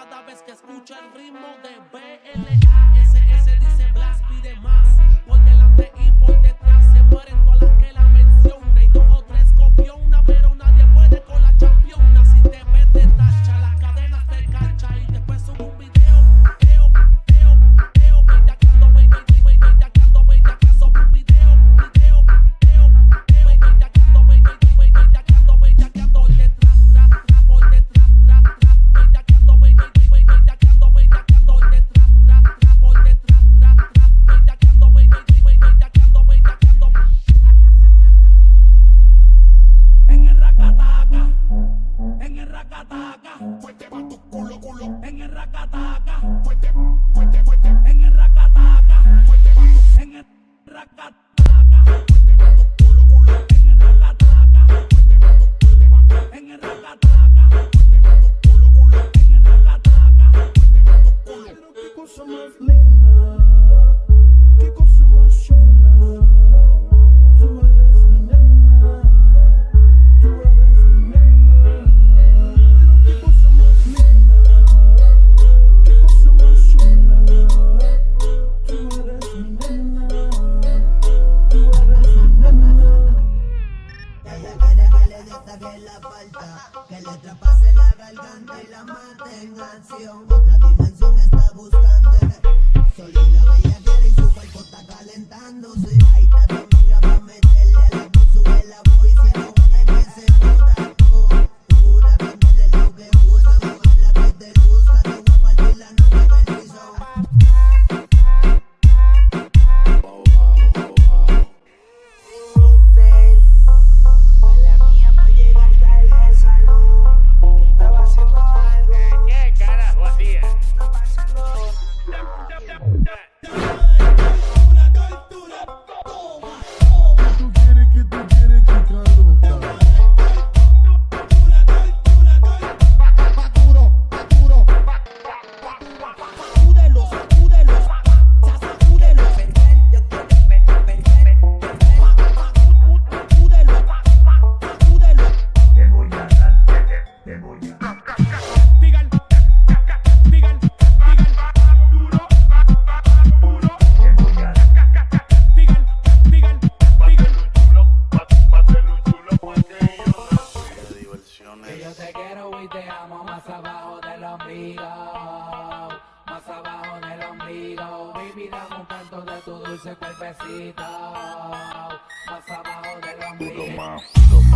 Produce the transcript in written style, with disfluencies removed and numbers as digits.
cada vez que escucho el ritmo de BLASS. Dice Blas pide más. Por delante y por detrás se mueren todas las que la menciona. Y 2 o 3 copió una, pero nadie puede con la championa. Si te ves de tacha, las cadenas te cancha. Y después subo un video. Fuerte va tu culo, culo. En el racataca. Fuerte, fuerte, fuerte. En el racataca. Fuerte va tu. En el racataca. Fuerte va tu culo, culo. En el racataca. Fuerte va tu. Fuerte va tu. En el racataca. Fuerte va tu culo, culo. En el racataca. Fuerte va tu culo. Pero qué cosa más linda. Qué cosa más chula. Tú eres mi nena. Tú eres mi nena. Que la falta, que le traspase la garganta y la mate en acción. Otra dimensión está buscando. Solita bella quiere y su cuerpo está calentándose. Ahí está tu amiga pa' meterle a la voz, sube la voz y si no en ese moda. Pura cantarle lo que gusta, ojalá que te luzca. Te voy a partir la noche del piso. Yo te quiero y te amo más abajo del ombligo, más abajo del ombligo. Baby, dame un canto de tu dulce cuerpecito, más abajo del ombligo.